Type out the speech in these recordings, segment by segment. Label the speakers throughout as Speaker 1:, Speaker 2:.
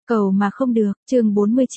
Speaker 1: Cầu mà không được, chương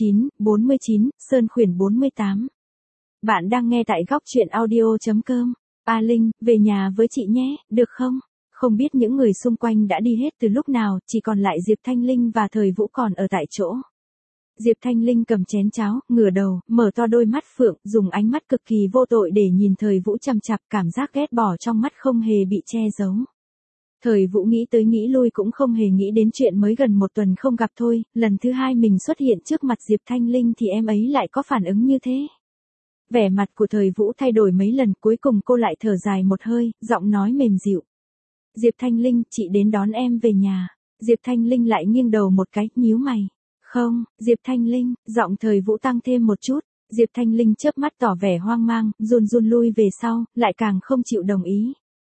Speaker 1: 49, Sơn Khuyển 48. Bạn đang nghe tại góc truyện audio.com. A Linh, về nhà với chị nhé, được không? Không biết những người xung quanh đã đi hết từ lúc nào, chỉ còn lại Diệp Thanh Linh và Thời Vũ còn ở tại chỗ. Diệp Thanh Linh cầm chén cháo, ngửa đầu, mở to đôi mắt phượng, dùng ánh mắt cực kỳ vô tội để nhìn Thời Vũ chằm chằm, cảm giác ghét bỏ trong mắt không hề bị che giấu. Thời Vũ nghĩ tới nghĩ lui cũng không hề nghĩ đến chuyện mới gần một tuần không gặp thôi, lần thứ hai mình xuất hiện trước mặt Diệp Thanh Linh thì em ấy lại có phản ứng như thế. Vẻ mặt của Thời Vũ thay đổi mấy lần, cuối cùng cô lại thở dài một hơi, giọng nói mềm dịu. Diệp Thanh Linh, chị đến đón em về nhà. Diệp Thanh Linh lại nghiêng đầu một cái, nhíu mày. Không, Diệp Thanh Linh, giọng Thời Vũ tăng thêm một chút. Diệp Thanh Linh chớp mắt tỏ vẻ hoang mang, run run lui về sau, lại càng không chịu đồng ý.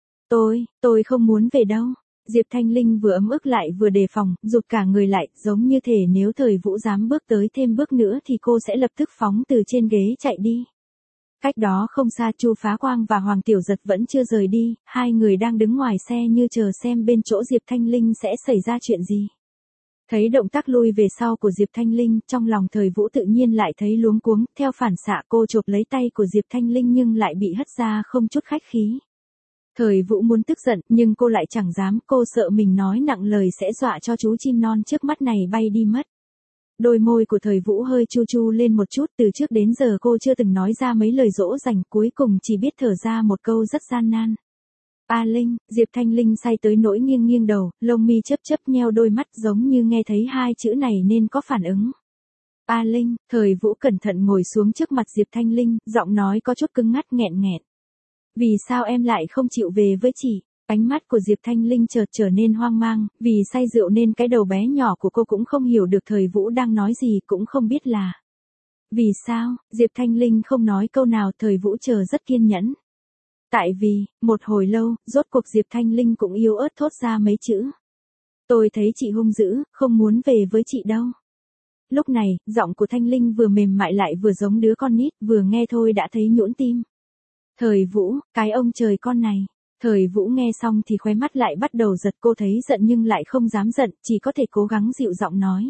Speaker 1: Tôi không muốn về đâu. Diệp Thanh Linh vừa ấm ức lại vừa đề phòng, rụt cả người lại, giống như thể nếu Thời Vũ dám bước tới thêm bước nữa thì cô sẽ lập tức phóng từ trên ghế chạy đi. Cách đó không xa, Chu Phá Quang và Hoàng Tiểu Giật vẫn chưa rời đi, hai người đang đứng ngoài xe như chờ xem bên chỗ Diệp Thanh Linh sẽ xảy ra chuyện gì. Thấy động tác lui về sau của Diệp Thanh Linh, trong lòng Thời Vũ tự nhiên lại thấy luống cuống, theo phản xạ cô chộp lấy tay của Diệp Thanh Linh nhưng lại bị hất ra không chút khách khí. Thời Vũ muốn tức giận, nhưng cô lại chẳng dám, cô sợ mình nói nặng lời sẽ dọa cho chú chim non trước mắt này bay đi mất. Đôi môi của Thời Vũ hơi chu chu lên một chút, từ trước đến giờ cô chưa từng nói ra mấy lời dỗ dành, cuối cùng chỉ biết thở ra một câu rất gian nan. A Linh, Diệp Thanh Linh say tới nỗi nghiêng nghiêng đầu, lông mi chớp chớp nheo đôi mắt giống như nghe thấy hai chữ này nên có phản ứng. A Linh, Thời Vũ cẩn thận ngồi xuống trước mặt Diệp Thanh Linh, giọng nói có chút cứng ngắt nghẹn nghẹn. Vì sao em lại không chịu về với chị? Ánh mắt của Diệp Thanh Linh chợt trở nên hoang mang, vì say rượu nên cái đầu bé nhỏ của cô cũng không hiểu được Thời Vũ đang nói gì, cũng không biết là. Vì sao? Diệp Thanh Linh không nói câu nào, Thời Vũ chờ rất kiên nhẫn. Tại vì, một hồi lâu, rốt cuộc Diệp Thanh Linh cũng yếu ớt thốt ra mấy chữ. Tôi thấy chị hung dữ, không muốn về với chị đâu. Lúc này, giọng của Thanh Linh vừa mềm mại lại vừa giống đứa con nít, vừa nghe thôi đã thấy nhũn tim. Thời Vũ, cái ông trời con này. Thời Vũ nghe xong thì khóe mắt lại bắt đầu giật, cô thấy giận nhưng lại không dám giận, chỉ có thể cố gắng dịu giọng nói.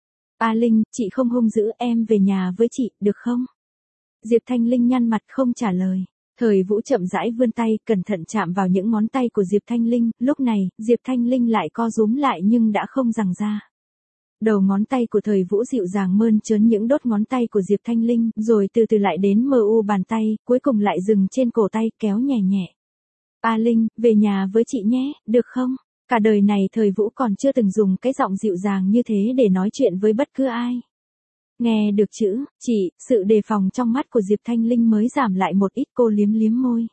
Speaker 1: A Linh, chị không hung dữ, em về nhà với chị, được không? Diệp Thanh Linh nhăn mặt không trả lời. Thời Vũ chậm rãi vươn tay, cẩn thận chạm vào những ngón tay của Diệp Thanh Linh, lúc này, Diệp Thanh Linh lại co rúm lại nhưng đã không giằng ra. Đầu ngón tay của Thời Vũ dịu dàng mơn trớn những đốt ngón tay của Diệp Thanh Linh, rồi từ từ lại đến mờ u bàn tay, cuối cùng lại dừng trên cổ tay, kéo nhẹ nhẹ. A Linh, về nhà với chị nhé, được không? Cả đời này Thời Vũ còn chưa từng dùng cái giọng dịu dàng như thế để nói chuyện với bất cứ ai. Nghe được chữ, chị, sự đề phòng trong mắt của Diệp Thanh Linh mới giảm lại một ít, cô liếm liếm môi.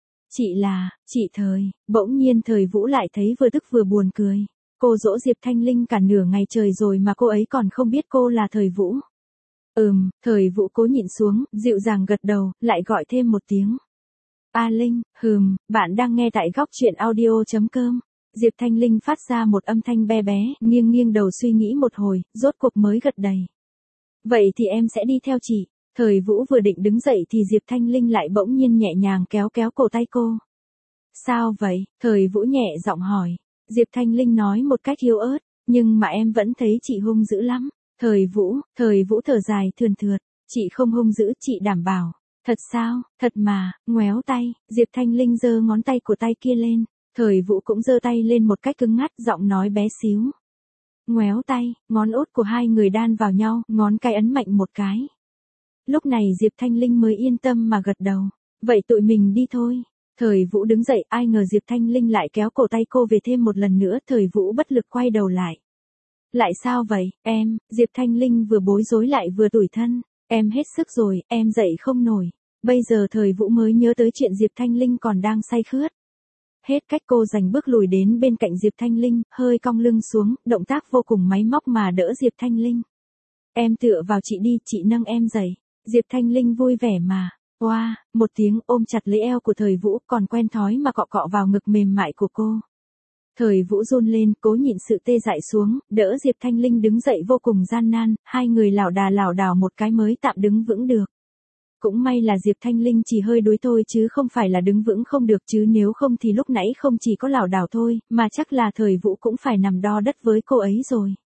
Speaker 1: Chị Thời, bỗng nhiên Thời Vũ lại thấy vừa tức vừa buồn cười. Cô dỗ Diệp Thanh Linh cả nửa ngày trời rồi mà cô ấy còn không biết cô là Thời Vũ. Thời Vũ cố nhịn xuống, dịu dàng gật đầu, lại gọi thêm một tiếng. A Linh, bạn đang nghe tại góc truyện audio.com. Diệp Thanh Linh phát ra một âm thanh be bé, nghiêng nghiêng đầu suy nghĩ một hồi, rốt cuộc mới gật đầy. Vậy thì em sẽ đi theo chị. Thời Vũ vừa định đứng dậy thì Diệp Thanh Linh lại bỗng nhiên nhẹ nhàng kéo kéo cổ tay cô. Sao vậy? Thời Vũ nhẹ giọng hỏi. Diệp Thanh Linh nói một cách yếu ớt, nhưng mà em vẫn thấy chị hung dữ lắm. Thời Vũ thở dài thườn thượt, chị không hung dữ, chị đảm bảo. Thật sao? Thật mà, ngoéo tay, Diệp Thanh Linh giơ ngón tay của tay kia lên, Thời Vũ cũng giơ tay lên một cách cứng ngắt, giọng nói bé xíu. Ngoéo tay, ngón út của hai người đan vào nhau, ngón cái ấn mạnh một cái. Lúc này Diệp Thanh Linh mới yên tâm mà gật đầu. Vậy tụi mình đi thôi. Thời Vũ đứng dậy, ai ngờ Diệp Thanh Linh lại kéo cổ tay cô về thêm một lần nữa, Thời Vũ bất lực quay đầu lại. Lại sao vậy, em? Diệp Thanh Linh vừa bối rối lại vừa tủi thân. Em hết sức rồi, em dậy không nổi. Bây giờ Thời Vũ mới nhớ tới chuyện Diệp Thanh Linh còn đang say khướt. Hết cách, cô giành bước lùi đến bên cạnh Diệp Thanh Linh, hơi cong lưng xuống, động tác vô cùng máy móc mà đỡ Diệp Thanh Linh. Em tựa vào chị đi, chị nâng em dậy. Diệp Thanh Linh vui vẻ mà. Oa, một tiếng ôm chặt lấy eo của Thời Vũ, còn quen thói mà cọ cọ vào ngực mềm mại của cô. Thời Vũ run lên, cố nhịn sự tê dại xuống, đỡ Diệp Thanh Linh đứng dậy vô cùng gian nan, hai người lảo đảo một cái mới tạm đứng vững được. Cũng may là Diệp Thanh Linh chỉ hơi đuối thôi chứ không phải là đứng vững không được, chứ nếu không thì lúc nãy không chỉ có lảo đảo thôi, mà chắc là Thời Vũ cũng phải nằm đo đất với cô ấy rồi.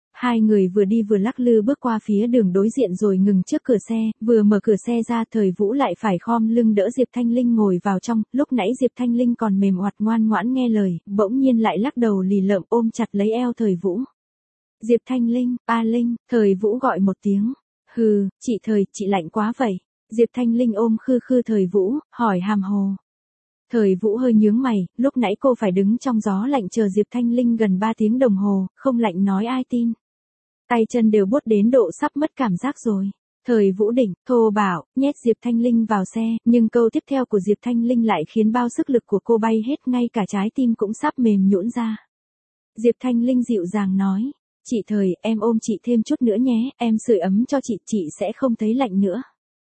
Speaker 1: Hai người vừa đi vừa lắc lư bước qua phía đường đối diện rồi ngừng trước cửa xe, vừa mở cửa xe ra Thời Vũ lại phải khom lưng đỡ Diệp Thanh Linh ngồi vào trong, lúc nãy Diệp Thanh Linh còn mềm oặt ngoan ngoãn nghe lời, bỗng nhiên lại lắc đầu lì lợm ôm chặt lấy eo Thời Vũ. Diệp Thanh Linh, A Linh, Thời Vũ gọi một tiếng. Hừ, chị Thời, chị lạnh quá vậy. Diệp Thanh Linh ôm khư khư Thời Vũ, hỏi hàm hồ. Thời Vũ hơi nhướng mày, lúc nãy cô phải đứng trong gió lạnh chờ Diệp Thanh Linh gần 3 tiếng đồng hồ, không lạnh nói ai tin. Tay chân đều buốt đến độ sắp mất cảm giác rồi. Thời Vũ đỉnh, thô bạo, nhét Diệp Thanh Linh vào xe, nhưng câu tiếp theo của Diệp Thanh Linh lại khiến bao sức lực của cô bay hết, ngay cả trái tim cũng sắp mềm nhũn ra. Diệp Thanh Linh dịu dàng nói, chị Thời, em ôm chị thêm chút nữa nhé, em sưởi ấm cho chị sẽ không thấy lạnh nữa.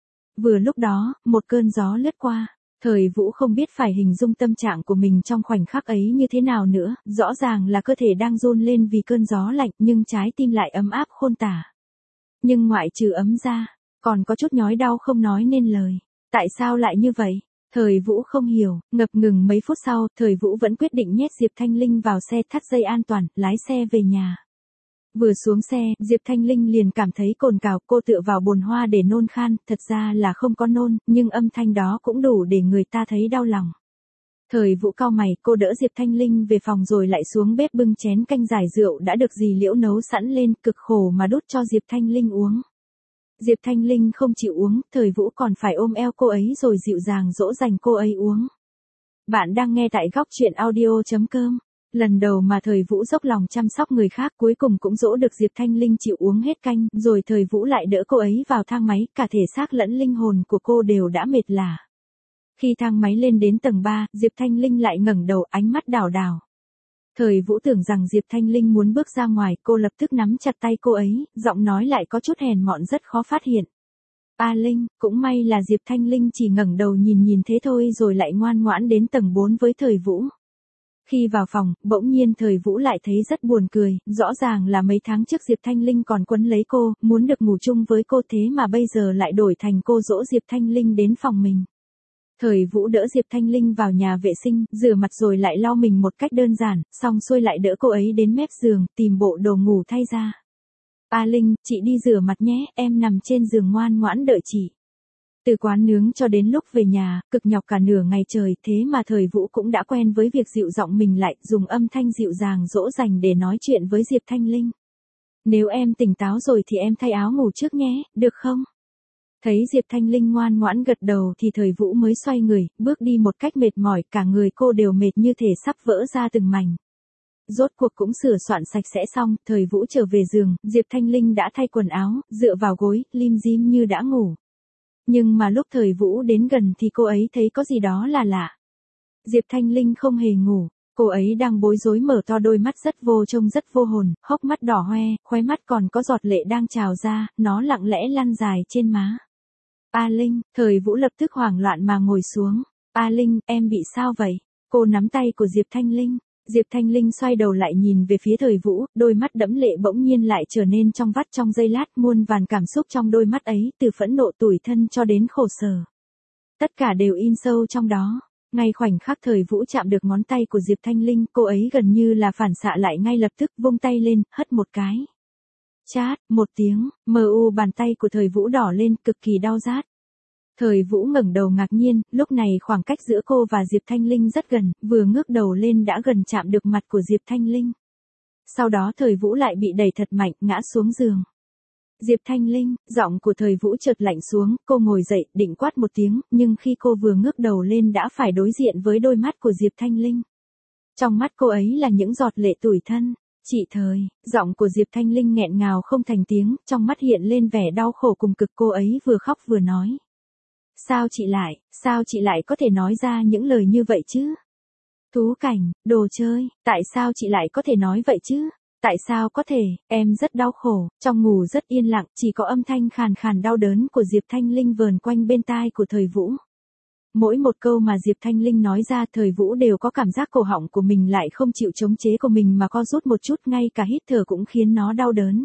Speaker 1: Vừa lúc đó, một cơn gió lướt qua. Thời Vũ không biết phải hình dung tâm trạng của mình trong khoảnh khắc ấy như thế nào nữa, rõ ràng là cơ thể đang run lên vì cơn gió lạnh nhưng trái tim lại ấm áp khôn tả. Nhưng ngoại trừ ấm ra, còn có chút nhói đau không nói nên lời. Tại sao lại như vậy? Thời Vũ không hiểu, ngập ngừng mấy phút sau, Thời Vũ vẫn quyết định nhét Diệp Thanh Linh vào xe thắt dây an toàn, lái xe về nhà. Vừa xuống xe, Diệp Thanh Linh liền cảm thấy cồn cào, cô tựa vào bồn hoa để nôn khan, thật ra là không có nôn, nhưng âm thanh đó cũng đủ để người ta thấy đau lòng. Thời Vũ cau mày, cô đỡ Diệp Thanh Linh về phòng rồi lại xuống bếp bưng chén canh giải rượu đã được dì Liễu nấu sẵn lên, cực khổ mà đút cho Diệp Thanh Linh uống. Diệp Thanh Linh không chịu uống, Thời Vũ còn phải ôm eo cô ấy rồi dịu dàng dỗ dành cô ấy uống. Bạn đang nghe tại góc truyện audio.com. Lần đầu mà Thời Vũ dốc lòng chăm sóc người khác cuối cùng cũng dỗ được Diệp Thanh Linh chịu uống hết canh, rồi Thời Vũ lại đỡ cô ấy vào thang máy, cả thể xác lẫn linh hồn của cô đều đã mệt lả. Khi thang máy lên đến tầng 3, Diệp Thanh Linh lại ngẩng đầu, ánh mắt đảo đảo. Thời Vũ tưởng rằng Diệp Thanh Linh muốn bước ra ngoài, cô lập tức nắm chặt tay cô ấy, giọng nói lại có chút hèn mọn rất khó phát hiện. A Linh, cũng may là Diệp Thanh Linh chỉ ngẩng đầu nhìn thế thôi rồi lại ngoan ngoãn đến tầng 4 với Thời Vũ. Khi vào phòng, bỗng nhiên Thời Vũ lại thấy rất buồn cười, rõ ràng là mấy tháng trước Diệp Thanh Linh còn quấn lấy cô, muốn được ngủ chung với cô thế mà bây giờ lại đổi thành cô dỗ Diệp Thanh Linh đến phòng mình. Thời Vũ đỡ Diệp Thanh Linh vào nhà vệ sinh, rửa mặt rồi lại lau mình một cách đơn giản, xong xuôi lại đỡ cô ấy đến mép giường, tìm bộ đồ ngủ thay ra. A Linh, chị đi rửa mặt nhé, em nằm trên giường ngoan ngoãn đợi chị. Từ quán nướng cho đến lúc về nhà, cực nhọc cả nửa ngày trời, thế mà Thời Vũ cũng đã quen với việc dịu giọng mình lại, dùng âm thanh dịu dàng dỗ dành để nói chuyện với Diệp Thanh Linh. Nếu em tỉnh táo rồi thì em thay áo ngủ trước nhé, được không? Thấy Diệp Thanh Linh ngoan ngoãn gật đầu thì Thời Vũ mới xoay người, bước đi một cách mệt mỏi, cả người cô đều mệt như thể sắp vỡ ra từng mảnh. Rốt cuộc cũng sửa soạn sạch sẽ xong, Thời Vũ trở về giường, Diệp Thanh Linh đã thay quần áo, dựa vào gối, lim dim như đã ngủ. Nhưng mà lúc Thời Vũ đến gần thì cô ấy thấy có gì đó là lạ. Diệp Thanh Linh không hề ngủ, cô ấy đang bối rối mở to đôi mắt rất trông rất vô hồn, hốc mắt đỏ hoe, khóe mắt còn có giọt lệ đang trào ra, nó lặng lẽ lăn dài trên má. A Linh, Thời Vũ lập tức hoảng loạn mà ngồi xuống. A Linh, em bị sao vậy? Cô nắm tay của Diệp Thanh Linh. Diệp Thanh Linh xoay đầu lại nhìn về phía Thời Vũ, đôi mắt đẫm lệ bỗng nhiên lại trở nên trong vắt trong giây lát, muôn vàn cảm xúc trong đôi mắt ấy, từ phẫn nộ tủi thân cho đến khổ sở. Tất cả đều in sâu trong đó. Ngay khoảnh khắc Thời Vũ chạm được ngón tay của Diệp Thanh Linh, cô ấy gần như là phản xạ lại ngay lập tức, vung tay lên, hất một cái. Chát, một tiếng, bàn tay của Thời Vũ đỏ lên, cực kỳ đau rát. Thời Vũ ngẩng đầu ngạc nhiên, lúc này khoảng cách giữa cô và Diệp Thanh Linh rất gần, vừa ngước đầu lên đã gần chạm được mặt của Diệp Thanh Linh. Sau đó Thời Vũ lại bị đẩy thật mạnh, ngã xuống giường. Diệp Thanh Linh, giọng của Thời Vũ chợt lạnh xuống, cô ngồi dậy, định quát một tiếng, nhưng khi cô vừa ngước đầu lên đã phải đối diện với đôi mắt của Diệp Thanh Linh. Trong mắt cô ấy là những giọt lệ tủi thân. Chị Thời, giọng của Diệp Thanh Linh nghẹn ngào không thành tiếng, trong mắt hiện lên vẻ đau khổ cùng cực, cô ấy vừa khóc vừa nói. Sao chị lại có thể nói ra những lời như vậy chứ? Thú cảnh, đồ chơi, tại sao chị lại có thể nói vậy chứ? Tại sao có thể, em rất đau khổ, trong ngủ rất yên lặng, chỉ có âm thanh khàn khàn đau đớn của Diệp Thanh Linh vờn quanh bên tai của Thời Vũ. Mỗi một câu mà Diệp Thanh Linh nói ra Thời Vũ đều có cảm giác cổ họng của mình lại không chịu chống chế của mình mà co rút một chút, ngay cả hít thở cũng khiến nó đau đớn.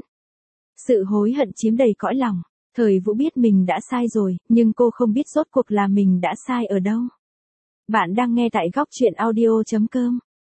Speaker 1: Sự hối hận chiếm đầy cõi lòng. Thời Vũ biết mình đã sai rồi, nhưng cô không biết rốt cuộc là mình đã sai ở đâu. Bạn đang nghe tại góc truyện audio.com.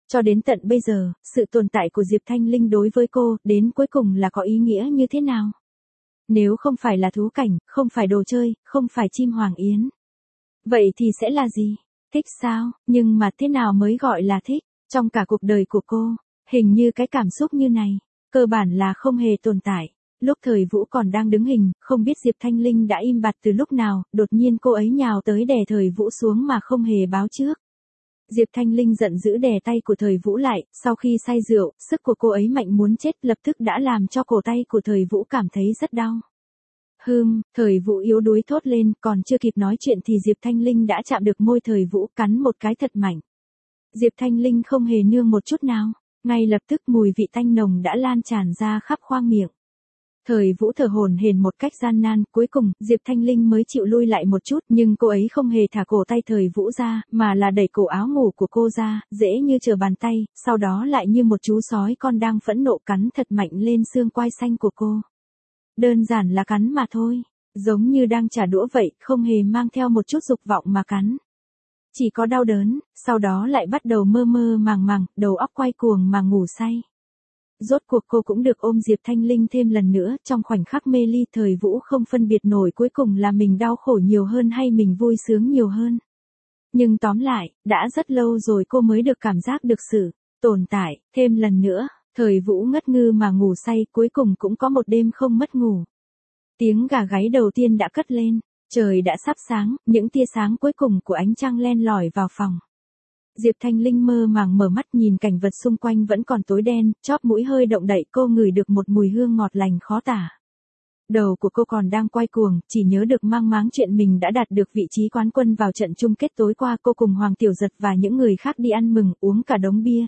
Speaker 1: Cho đến tận bây giờ, sự tồn tại của Diệp Thanh Linh đối với cô, đến cuối cùng là có ý nghĩa như thế nào? Nếu không phải là thú cảnh, không phải đồ chơi, không phải chim hoàng yến. Vậy thì sẽ là gì? Thích sao? Nhưng mà thế nào mới gọi là thích? Trong cả cuộc đời của cô, hình như cái cảm xúc như này, cơ bản là không hề tồn tại. Lúc Thời Vũ còn đang đứng hình, không biết Diệp Thanh Linh đã im bặt từ lúc nào, đột nhiên cô ấy nhào tới đè Thời Vũ xuống mà không hề báo trước. Diệp Thanh Linh giận dữ đè tay của Thời Vũ lại, sau khi say rượu, sức của cô ấy mạnh muốn chết lập tức đã làm cho cổ tay của Thời Vũ cảm thấy rất đau. Thời Vũ yếu đuối thốt lên, còn chưa kịp nói chuyện thì Diệp Thanh Linh đã chạm được môi Thời Vũ, cắn một cái thật mạnh. Diệp Thanh Linh không hề nương một chút nào, ngay lập tức mùi vị tanh nồng đã lan tràn ra khắp khoang miệng. Thời Vũ thở hổn hển một cách gian nan, cuối cùng, Diệp Thanh Linh mới chịu lui lại một chút, nhưng cô ấy không hề thả cổ tay Thời Vũ ra, mà là đẩy cổ áo ngủ của cô ra, dễ như trở bàn tay, sau đó lại như một chú sói con đang phẫn nộ cắn thật mạnh lên xương quai xanh của cô. Đơn giản là cắn mà thôi, giống như đang trả đũa vậy, không hề mang theo một chút dục vọng mà cắn. Chỉ có đau đớn, sau đó lại bắt đầu mơ mơ màng màng, đầu óc quay cuồng mà ngủ say. Rốt cuộc cô cũng được ôm Diệp Thanh Linh thêm lần nữa, trong khoảnh khắc mê ly Thời Vũ không phân biệt nổi cuối cùng là mình đau khổ nhiều hơn hay mình vui sướng nhiều hơn. Nhưng tóm lại, đã rất lâu rồi cô mới được cảm giác được sự tồn tại, thêm lần nữa, Thời Vũ ngất ngư mà ngủ say, cuối cùng cũng có một đêm không mất ngủ. Tiếng gà gáy đầu tiên đã cất lên, trời đã sắp sáng, những tia sáng cuối cùng của ánh trăng len lỏi vào phòng. Diệp Thanh Linh mơ màng mở mắt nhìn cảnh vật xung quanh vẫn còn tối đen, chóp mũi hơi động đậy, cô ngửi được một mùi hương ngọt lành khó tả. Đầu của cô còn đang quay cuồng, chỉ nhớ được mang máng chuyện mình đã đạt được vị trí quán quân vào trận chung kết tối qua. Cô cùng Hoàng Tiểu Giật và những người khác đi ăn mừng, uống cả đống bia,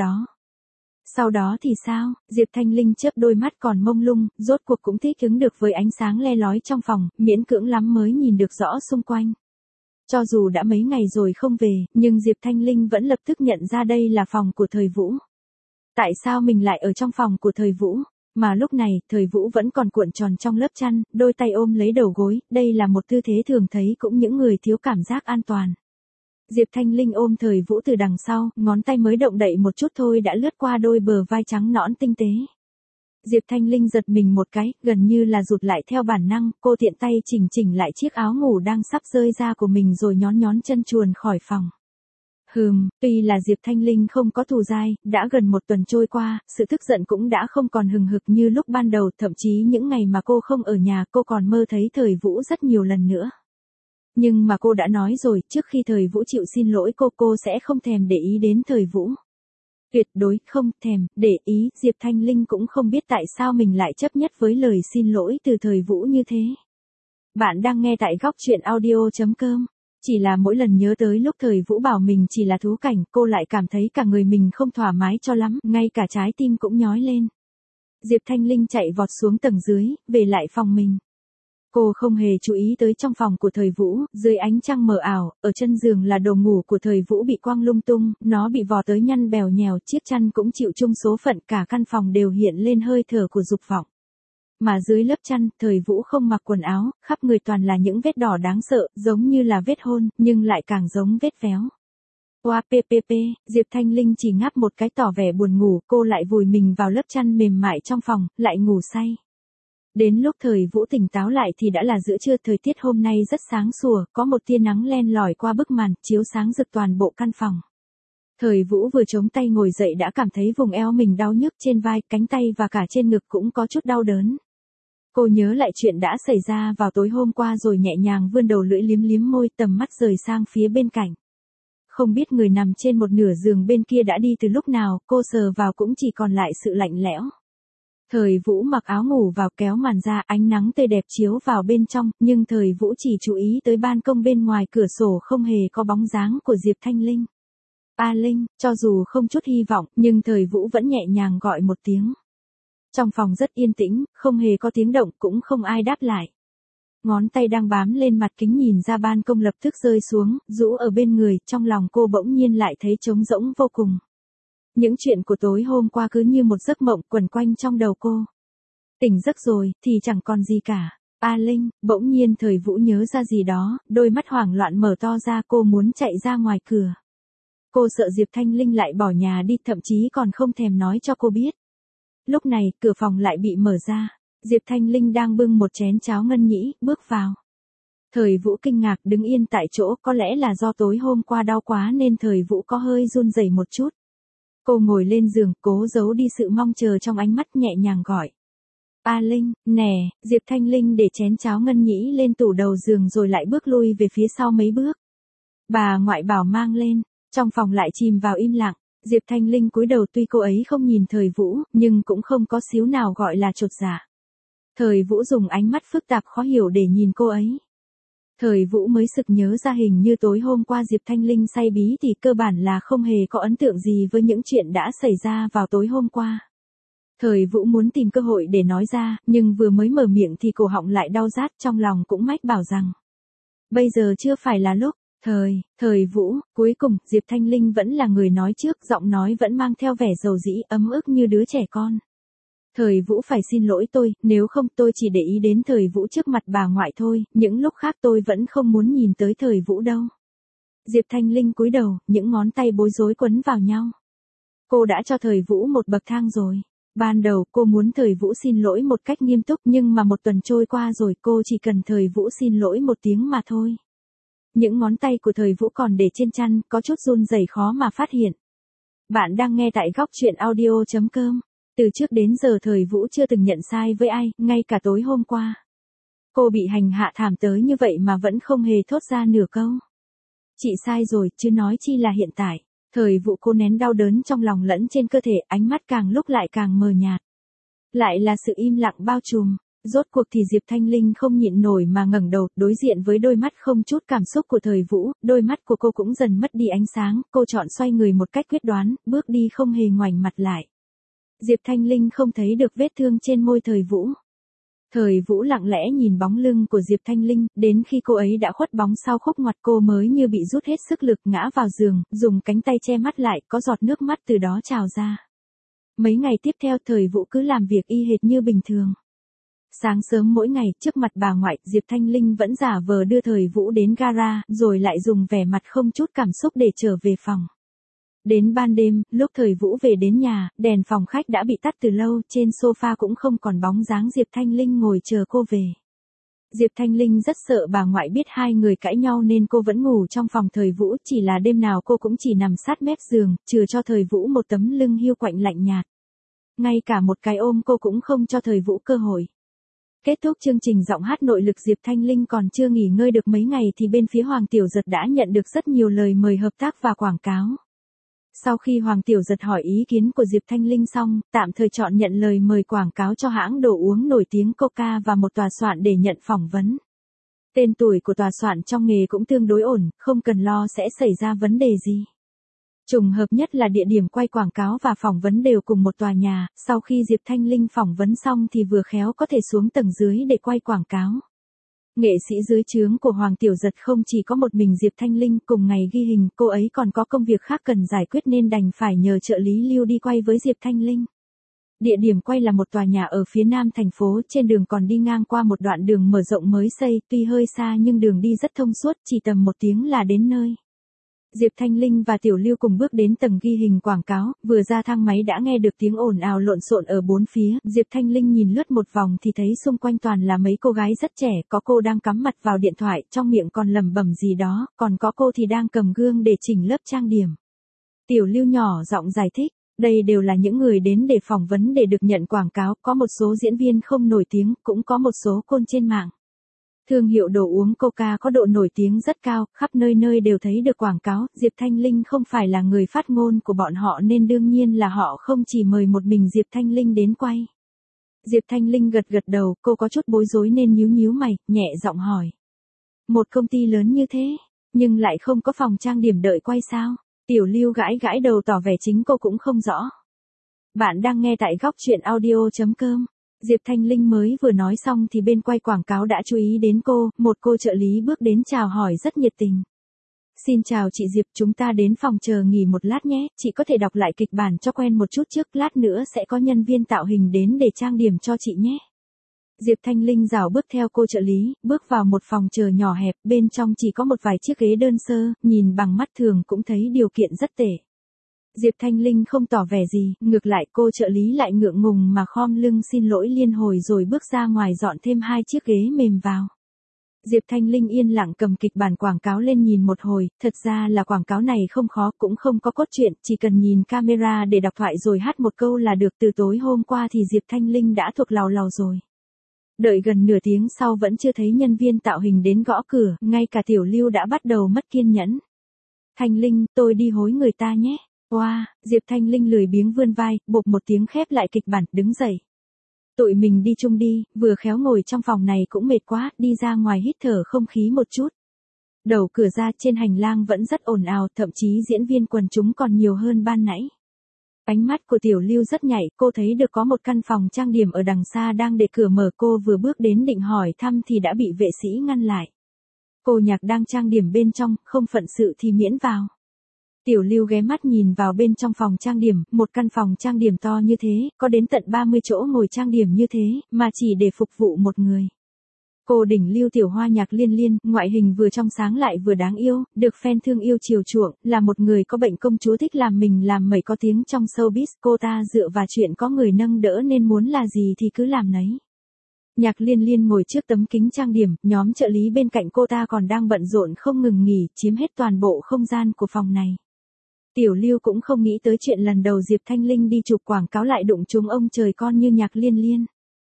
Speaker 1: Sau đó thì sao? Diệp Thanh Linh chớp đôi mắt còn mông lung, rốt cuộc cũng thích ứng được với ánh sáng le lói trong phòng, miễn cưỡng lắm mới nhìn được rõ xung quanh. Cho dù đã mấy ngày rồi không về, nhưng Diệp Thanh Linh vẫn lập tức nhận ra đây là phòng của Thời Vũ. Tại sao mình lại ở trong phòng của Thời Vũ? Mà lúc này, Thời Vũ vẫn còn cuộn tròn trong lớp chăn, đôi tay ôm lấy đầu gối, đây là một tư thế thường thấy cũng những người thiếu cảm giác an toàn. Diệp Thanh Linh ôm Thời Vũ từ đằng sau, ngón tay mới động đậy một chút thôi đã lướt qua đôi bờ vai trắng nõn tinh tế. Diệp Thanh Linh giật mình một cái, gần như là rụt lại theo bản năng, cô tiện tay chỉnh lại chiếc áo ngủ đang sắp rơi ra của mình rồi nhón chân chuồn khỏi phòng. Tuy là Diệp Thanh Linh không có thù dai, đã gần một tuần trôi qua, sự tức giận cũng đã không còn hừng hực như lúc ban đầu, thậm chí những ngày mà cô không ở nhà cô còn mơ thấy Thời Vũ rất nhiều lần nữa. Nhưng mà cô đã nói rồi, trước khi Thời Vũ chịu xin lỗi cô sẽ không thèm để ý đến Thời Vũ. Tuyệt đối không thèm để ý. Diệp Thanh Linh cũng không biết tại sao mình lại chấp nhất với lời xin lỗi từ Thời Vũ như thế. Bạn đang nghe tại góc truyện audio.com. Chỉ là mỗi lần nhớ tới lúc Thời Vũ bảo mình chỉ là thú cảnh, cô lại cảm thấy cả người mình không thoải mái cho lắm, ngay cả trái tim cũng nhói lên. Diệp Thanh Linh chạy vọt xuống tầng dưới, về lại phòng mình. Cô không hề chú ý tới trong phòng của Thời Vũ, dưới ánh trăng mờ ảo, ở chân giường là đồ ngủ của Thời Vũ bị quăng lung tung, nó bị vò tới nhăn bèo nhèo, chiếc chăn cũng chịu chung số phận, cả căn phòng đều hiện lên hơi thở của dục vọng. Mà dưới lớp chăn, Thời Vũ không mặc quần áo, khắp người toàn là những vết đỏ đáng sợ, giống như là vết hôn, nhưng lại càng giống vết véo. Diệp Thanh Linh chỉ ngáp một cái tỏ vẻ buồn ngủ, cô lại vùi mình vào lớp chăn mềm mại trong phòng, lại ngủ say. Đến lúc Thời Vũ tỉnh táo lại thì đã là giữa trưa, thời tiết hôm nay rất sáng sủa, có một tia nắng len lỏi qua bức màn, chiếu sáng rực toàn bộ căn phòng. Thời Vũ vừa chống tay ngồi dậy đã cảm thấy vùng eo mình đau nhức, trên vai, cánh tay và cả trên ngực cũng có chút đau đớn. Cô nhớ lại chuyện đã xảy ra vào tối hôm qua rồi nhẹ nhàng vươn đầu lưỡi liếm môi, tầm mắt rời sang phía bên cạnh. Không biết người nằm trên một nửa giường bên kia đã đi từ lúc nào, cô sờ vào cũng chỉ còn lại sự lạnh lẽo. Thời Vũ mặc áo ngủ vào, kéo màn ra, ánh nắng tươi đẹp chiếu vào bên trong, nhưng Thời Vũ chỉ chú ý tới ban công bên ngoài cửa sổ không hề có bóng dáng của Diệp Thanh Linh. A Linh, cho dù không chút hy vọng, nhưng Thời Vũ vẫn nhẹ nhàng gọi một tiếng. Trong phòng rất yên tĩnh, không hề có tiếng động, cũng không ai đáp lại. Ngón tay đang bám lên mặt kính nhìn ra ban công lập tức rơi xuống, rũ ở bên người, trong lòng cô bỗng nhiên lại thấy trống rỗng vô cùng. Những chuyện của tối hôm qua cứ như một giấc mộng quẩn quanh trong đầu cô. Tỉnh giấc rồi, thì chẳng còn gì cả. A Linh, bỗng nhiên Thời Vũ nhớ ra gì đó, đôi mắt hoảng loạn mở to ra, cô muốn chạy ra ngoài cửa. Cô sợ Diệp Thanh Linh lại bỏ nhà đi, thậm chí còn không thèm nói cho cô biết. Lúc này, cửa phòng lại bị mở ra. Diệp Thanh Linh đang bưng một chén cháo ngân nhĩ, bước vào. Thời Vũ kinh ngạc đứng yên tại chỗ, có lẽ là do tối hôm qua đau quá nên Thời Vũ có hơi run rẩy một chút. Cô ngồi lên giường, cố giấu đi sự mong chờ trong ánh mắt, nhẹ nhàng gọi. A Linh, nè, Diệp Thanh Linh để chén cháo ngân nhĩ lên tủ đầu giường rồi lại bước lui về phía sau mấy bước. Bà ngoại bảo mang lên, trong phòng lại chìm vào im lặng. Diệp Thanh Linh cúi đầu, tuy cô ấy không nhìn Thời Vũ, nhưng cũng không có xíu nào gọi là chột dạ. Thời Vũ dùng ánh mắt phức tạp khó hiểu để nhìn cô ấy. Thời Vũ mới sực nhớ ra hình như tối hôm qua Diệp Thanh Linh say bí thì cơ bản là không hề có ấn tượng gì với những chuyện đã xảy ra vào tối hôm qua. Thời Vũ muốn tìm cơ hội để nói ra, nhưng vừa mới mở miệng thì cổ họng lại đau rát, trong lòng cũng mách bảo rằng. Bây giờ chưa phải là lúc. Thời Vũ, cuối cùng, Diệp Thanh Linh vẫn là người nói trước, giọng nói vẫn mang theo vẻ dầu dĩ, ấm ức như đứa trẻ con. Thời Vũ phải xin lỗi tôi, nếu không tôi chỉ để ý đến Thời Vũ trước mặt bà ngoại thôi, những lúc khác tôi vẫn không muốn nhìn tới Thời Vũ đâu. Diệp Thanh Linh cúi đầu, những ngón tay bối rối quấn vào nhau. Cô đã cho Thời Vũ một bậc thang rồi. Ban đầu cô muốn Thời Vũ xin lỗi một cách nghiêm túc, nhưng mà một tuần trôi qua rồi, cô chỉ cần Thời Vũ xin lỗi một tiếng mà thôi. Những ngón tay của Thời Vũ còn để trên chăn, có chút run rẩy khó mà phát hiện. Bạn đang nghe tại góc truyện audio.com. Từ trước đến giờ Thời Vũ chưa từng nhận sai với ai, ngay cả tối hôm qua. Cô bị hành hạ thảm tới như vậy mà vẫn không hề thốt ra nửa câu. Chị sai rồi, chứ nói chi là hiện tại. Thời Vũ cô nén đau đớn trong lòng lẫn trên cơ thể, ánh mắt càng lúc lại càng mờ nhạt. Lại là sự im lặng bao trùm. Rốt cuộc thì Diệp Thanh Linh không nhịn nổi mà ngẩng đầu, đối diện với đôi mắt không chút cảm xúc của Thời Vũ, đôi mắt của cô cũng dần mất đi ánh sáng, cô chọn xoay người một cách quyết đoán, bước đi không hề ngoảnh mặt lại. Diệp Thanh Linh không thấy được vết thương trên môi Thời Vũ. Thời Vũ lặng lẽ nhìn bóng lưng của Diệp Thanh Linh, đến khi cô ấy đã khuất bóng sau khúc ngoặt cô mới như bị rút hết sức lực ngã vào giường, dùng cánh tay che mắt lại, có giọt nước mắt từ đó trào ra. Mấy ngày tiếp theo Thời Vũ cứ làm việc y hệt như bình thường. Sáng sớm mỗi ngày, trước mặt bà ngoại, Diệp Thanh Linh vẫn giả vờ đưa Thời Vũ đến gara, rồi lại dùng vẻ mặt không chút cảm xúc để trở về phòng. Đến ban đêm, lúc Thời Vũ về đến nhà, đèn phòng khách đã bị tắt từ lâu, trên sofa cũng không còn bóng dáng Diệp Thanh Linh ngồi chờ cô về. Diệp Thanh Linh rất sợ bà ngoại biết hai người cãi nhau nên cô vẫn ngủ trong phòng Thời Vũ, chỉ là đêm nào cô cũng chỉ nằm sát mép giường, chừa cho Thời Vũ một tấm lưng hiu quạnh lạnh nhạt. Ngay cả một cái ôm cô cũng không cho Thời Vũ cơ hội. Kết thúc chương trình giọng hát nội lực, Diệp Thanh Linh còn chưa nghỉ ngơi được mấy ngày thì bên phía Hoàng Tiểu Giật đã nhận được rất nhiều lời mời hợp tác và quảng cáo. Sau khi Hoàng Tiểu Giật hỏi ý kiến của Diệp Thanh Linh xong, tạm thời chọn nhận lời mời quảng cáo cho hãng đồ uống nổi tiếng Coca và một tòa soạn để nhận phỏng vấn. Tên tuổi của tòa soạn trong nghề cũng tương đối ổn, không cần lo sẽ xảy ra vấn đề gì. Trùng hợp nhất là địa điểm quay quảng cáo và phỏng vấn đều cùng một tòa nhà, sau khi Diệp Thanh Linh phỏng vấn xong thì vừa khéo có thể xuống tầng dưới để quay quảng cáo. Nghệ sĩ dưới trướng của Hoàng Tiểu Giật không chỉ có một mình Diệp Thanh Linh, cùng ngày ghi hình, cô ấy còn có công việc khác cần giải quyết nên đành phải nhờ trợ lý Lưu đi quay với Diệp Thanh Linh. Địa điểm quay là một tòa nhà ở phía nam thành phố, trên đường còn đi ngang qua một đoạn đường mở rộng mới xây, tuy hơi xa nhưng đường đi rất thông suốt, chỉ tầm 1 tiếng là đến nơi. Diệp Thanh Linh và Tiểu Lưu cùng bước đến tầng ghi hình quảng cáo, vừa ra thang máy đã nghe được tiếng ồn ào lộn xộn ở bốn phía, Diệp Thanh Linh nhìn lướt một vòng thì thấy xung quanh toàn là mấy cô gái rất trẻ, có cô đang cắm mặt vào điện thoại, trong miệng còn lẩm bẩm gì đó, còn có cô thì đang cầm gương để chỉnh lớp trang điểm. Tiểu Lưu nhỏ giọng giải thích, đây đều là những người đến để phỏng vấn để được nhận quảng cáo, có một số diễn viên không nổi tiếng, cũng có một số côn trên mạng. Thương hiệu đồ uống Coca có độ nổi tiếng rất cao, khắp nơi nơi đều thấy được quảng cáo, Diệp Thanh Linh không phải là người phát ngôn của bọn họ nên đương nhiên là họ không chỉ mời một mình Diệp Thanh Linh đến quay. Diệp Thanh Linh gật gật đầu, cô có chút bối rối nên nhíu nhíu mày, nhẹ giọng hỏi. Một công ty lớn như thế, nhưng lại không có phòng trang điểm đợi quay sao? Tiểu Lưu gãi gãi đầu tỏ vẻ chính cô cũng không rõ. Bạn đang nghe tại góc truyện audio.com. Diệp Thanh Linh mới vừa nói xong thì bên quay quảng cáo đã chú ý đến cô, một cô trợ lý bước đến chào hỏi rất nhiệt tình. Xin chào chị Diệp, chúng ta đến phòng chờ nghỉ một lát nhé, chị có thể đọc lại kịch bản cho quen một chút trước, lát nữa sẽ có nhân viên tạo hình đến để trang điểm cho chị nhé. Diệp Thanh Linh rảo bước theo cô trợ lý, bước vào một phòng chờ nhỏ hẹp, bên trong chỉ có một vài chiếc ghế đơn sơ, nhìn bằng mắt thường cũng thấy điều kiện rất tệ. Diệp Thanh Linh không tỏ vẻ gì, ngược lại cô trợ lý lại ngượng ngùng mà khom lưng xin lỗi liên hồi rồi bước ra ngoài dọn thêm 2 chiếc ghế mềm vào. Diệp Thanh Linh yên lặng cầm kịch bản quảng cáo lên nhìn một hồi, thật ra là quảng cáo này không khó cũng không có cốt truyện, chỉ cần nhìn camera để đọc thoại rồi hát một câu là được. Từ tối hôm qua thì Diệp Thanh Linh đã thuộc làu làu rồi. Đợi gần nửa tiếng sau vẫn chưa thấy nhân viên tạo hình đến gõ cửa, ngay cả Tiểu Lưu đã bắt đầu mất kiên nhẫn. Thanh Linh, tôi đi hối người ta nhé. Wow, Diệp Thanh Linh lười biếng vươn vai, bộp một tiếng khép lại kịch bản, đứng dậy. Tụi mình đi chung đi, vừa khéo ngồi trong phòng này cũng mệt quá, đi ra ngoài hít thở không khí một chút. Đầu cửa ra trên hành lang vẫn rất ồn ào, thậm chí diễn viên quần chúng còn nhiều hơn ban nãy. Ánh mắt của Tiểu Lưu rất nhạy, cô thấy được có một căn phòng trang điểm ở đằng xa đang để cửa mở, cô vừa bước đến định hỏi thăm thì đã bị vệ sĩ ngăn lại. Cô Nhạc đang trang điểm bên trong, không phận sự thì miễn vào. Tiểu Lưu ghé mắt nhìn vào bên trong phòng trang điểm, một căn phòng trang điểm to như thế, có đến tận 30 chỗ ngồi trang điểm như thế, mà chỉ để phục vụ một người. Cô đỉnh Lưu Tiểu Hoa Nhạc Liên Liên, ngoại hình vừa trong sáng lại vừa đáng yêu, được fan thương yêu chiều chuộng, là một người có bệnh công chúa thích làm mình làm mẩy có tiếng trong showbiz. Cô ta dựa vào chuyện có người nâng đỡ nên muốn là gì thì cứ làm nấy. Nhạc Liên Liên ngồi trước tấm kính trang điểm, nhóm trợ lý bên cạnh cô ta còn đang bận rộn không ngừng nghỉ, chiếm hết toàn bộ không gian của phòng này. Tiểu Lưu cũng không nghĩ tới chuyện lần đầu Diệp Thanh Linh đi chụp quảng cáo lại đụng trúng ông trời con như Nhạc Liên Liên.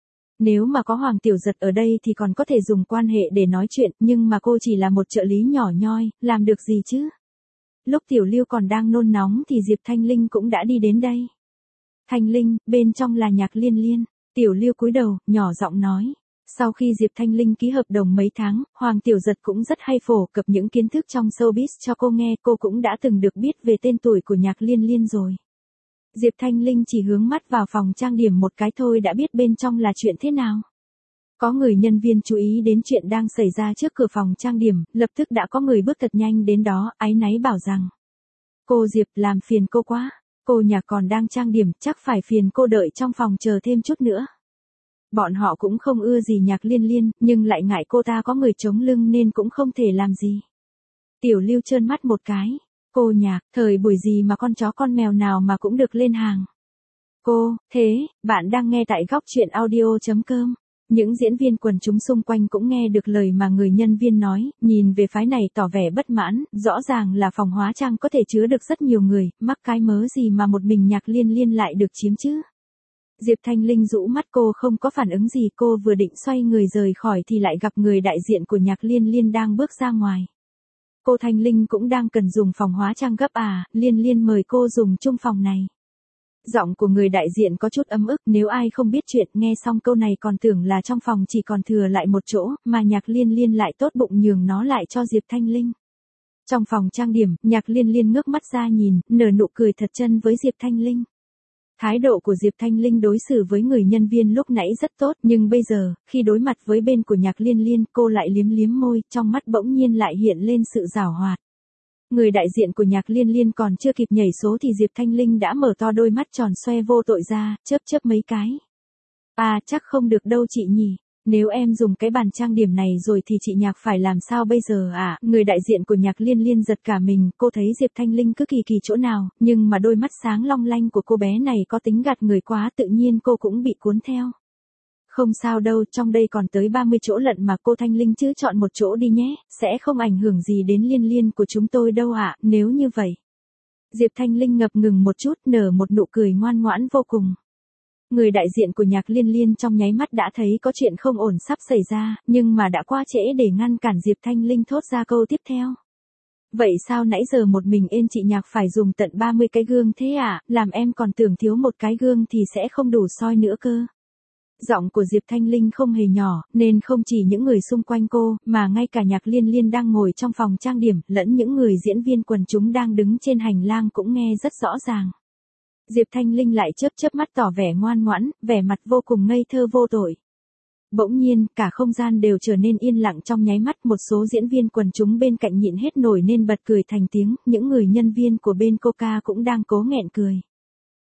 Speaker 1: Nếu mà có Hoàng Tiểu Giật ở đây thì còn có thể dùng quan hệ để nói chuyện, nhưng mà cô chỉ là một trợ lý nhỏ nhoi, làm được gì chứ? Lúc Tiểu Lưu còn đang nôn nóng thì Diệp Thanh Linh cũng đã đi đến đây. Thanh Linh, bên trong là Nhạc Liên Liên. Tiểu Lưu cúi đầu, nhỏ giọng nói. Sau khi Diệp Thanh Linh ký hợp đồng mấy tháng, Hoàng Tiểu Giật cũng rất hay phổ cập những kiến thức trong showbiz cho cô nghe, cô cũng đã từng được biết về tên tuổi của Nhạc Liên Liên rồi. Diệp Thanh Linh chỉ hướng mắt vào phòng trang điểm một cái thôi đã biết bên trong là chuyện thế nào. Có người nhân viên chú ý đến chuyện đang xảy ra trước cửa phòng trang điểm, lập tức đã có người bước thật nhanh đến đó, áy náy bảo rằng. Cô Diệp, làm phiền cô quá, cô Nhạc còn đang trang điểm, chắc phải phiền cô đợi trong phòng chờ thêm chút nữa. Bọn họ cũng không ưa gì Nhạc Liên Liên, nhưng lại ngại cô ta có người chống lưng nên cũng không thể làm gì. Tiểu Lưu trơn mắt một cái. Cô Nhạc, thời buổi gì mà con chó con mèo nào mà cũng được lên hàng. Cô, thế, bạn đang nghe tại góc truyện audio.com. Những diễn viên quần chúng xung quanh cũng nghe được lời mà người nhân viên nói, nhìn về phái này tỏ vẻ bất mãn, rõ ràng là phòng hóa trang có thể chứa được rất nhiều người, mắc cái mớ gì mà một mình Nhạc Liên Liên lại được chiếm chứ. Diệp Thanh Linh rũ mắt, cô không có phản ứng gì, cô vừa định xoay người rời khỏi thì lại gặp người đại diện của Nhạc Liên Liên đang bước ra ngoài. Cô Thanh Linh cũng đang cần dùng phòng hóa trang gấp à, Liên Liên mời cô dùng chung phòng này. Giọng của người đại diện có chút ấm ức, nếu ai không biết chuyện nghe xong câu này còn tưởng là trong phòng chỉ còn thừa lại một chỗ, mà Nhạc Liên Liên lại tốt bụng nhường nó lại cho Diệp Thanh Linh. Trong phòng trang điểm, Nhạc Liên Liên ngước mắt ra nhìn, nở nụ cười thật chân với Diệp Thanh Linh. Thái độ của Diệp Thanh Linh đối xử với người nhân viên lúc nãy rất tốt, nhưng bây giờ, khi đối mặt với bên của Nhạc Liên Liên, cô lại liếm liếm môi, trong mắt bỗng nhiên lại hiện lên sự giảo hoạt. Người đại diện của Nhạc Liên Liên còn chưa kịp nhảy số thì Diệp Thanh Linh đã mở to đôi mắt tròn xoe vô tội ra, chớp chớp mấy cái. À, chắc không được đâu chị nhỉ. Nếu em dùng cái bàn trang điểm này rồi thì chị Nhạc phải làm sao bây giờ ạ? Người đại diện của Nhạc Liên Liên giật cả mình, cô thấy Diệp Thanh Linh cứ kỳ kỳ chỗ nào, nhưng mà đôi mắt sáng long lanh của cô bé này có tính gạt người quá, tự nhiên cô cũng bị cuốn theo. Không sao đâu, trong đây còn tới 30 chỗ lận mà cô Thanh Linh chứ, chọn một chỗ đi nhé, sẽ không ảnh hưởng gì đến Liên Liên của chúng tôi đâu ạ, nếu như vậy. Diệp Thanh Linh ngập ngừng một chút, nở một nụ cười ngoan ngoãn vô cùng. Người đại diện của Nhạc Liên Liên trong nháy mắt đã thấy có chuyện không ổn sắp xảy ra, nhưng mà đã quá trễ để ngăn cản Diệp Thanh Linh thốt ra câu tiếp theo. Vậy sao nãy giờ một mình ên chị Nhạc phải dùng tận 30 cái gương thế ạ, làm em còn tưởng thiếu một cái gương thì sẽ không đủ soi nữa cơ. Giọng của Diệp Thanh Linh không hề nhỏ, nên không chỉ những người xung quanh cô, mà ngay cả Nhạc Liên Liên đang ngồi trong phòng trang điểm, lẫn những người diễn viên quần chúng đang đứng trên hành lang cũng nghe rất rõ ràng. Diệp Thanh Linh lại chớp chớp mắt tỏ vẻ ngoan ngoãn, vẻ mặt vô cùng ngây thơ vô tội. Bỗng nhiên, cả không gian đều trở nên yên lặng trong nháy mắt, một số diễn viên quần chúng bên cạnh nhịn hết nổi nên bật cười thành tiếng, những người nhân viên của bên Coca cũng đang cố nghẹn cười.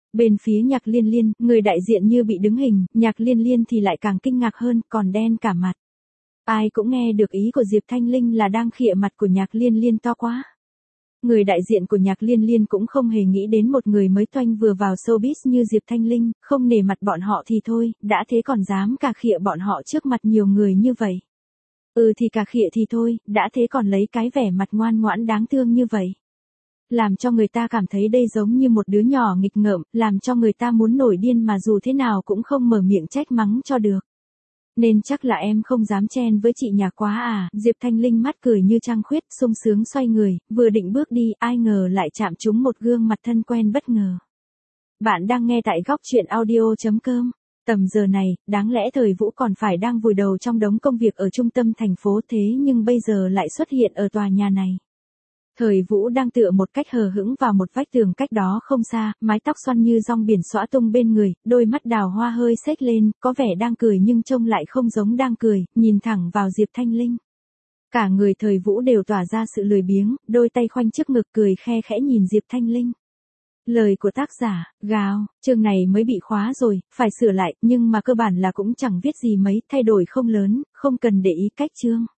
Speaker 1: Bên phía Nhạc Liên Liên, người đại diện như bị đứng hình, Nhạc Liên Liên thì lại càng kinh ngạc hơn, còn đen cả mặt. Ai cũng nghe được ý của Diệp Thanh Linh là đang khịa mặt của Nhạc Liên Liên to quá. Người đại diện của Nhạc Liên Liên cũng không hề nghĩ đến một người mới toanh vừa vào showbiz như Diệp Thanh Linh, không nể mặt bọn họ thì thôi, đã thế còn dám cà khịa bọn họ trước mặt nhiều người như vậy. Thì cà khịa thì thôi, đã thế còn lấy cái vẻ mặt ngoan ngoãn đáng thương như vậy. Làm cho người ta cảm thấy đây giống như một đứa nhỏ nghịch ngợm, làm cho người ta muốn nổi điên mà dù thế nào cũng không mở miệng trách mắng cho được. Nên chắc là em không dám chen với chị nhà quá à, Diệp Thanh Linh mắt cười như trăng khuyết, sung sướng xoay người, vừa định bước đi, ai ngờ lại chạm trúng một gương mặt thân quen bất ngờ. Bạn đang nghe tại góc truyện audio.com. Tầm giờ này, đáng lẽ Thời Vũ còn phải đang vùi đầu trong đống công việc ở trung tâm thành phố thế nhưng bây giờ lại xuất hiện ở tòa nhà này. Thời Vũ đang tựa một cách hờ hững vào một vách tường cách đó không xa, mái tóc xoăn như rong biển xõa tung bên người, đôi mắt đào hoa hơi xếch lên, có vẻ đang cười nhưng trông lại không giống đang cười, nhìn thẳng vào Diệp Thanh Linh. Cả người Thời Vũ đều tỏa ra sự lười biếng, đôi tay khoanh trước ngực cười khe khẽ nhìn Diệp Thanh Linh. Lời của tác giả, gào, chương này mới bị khóa rồi, phải sửa lại, nhưng mà cơ bản là cũng chẳng viết gì mấy, thay đổi không lớn, không cần để ý cách chương.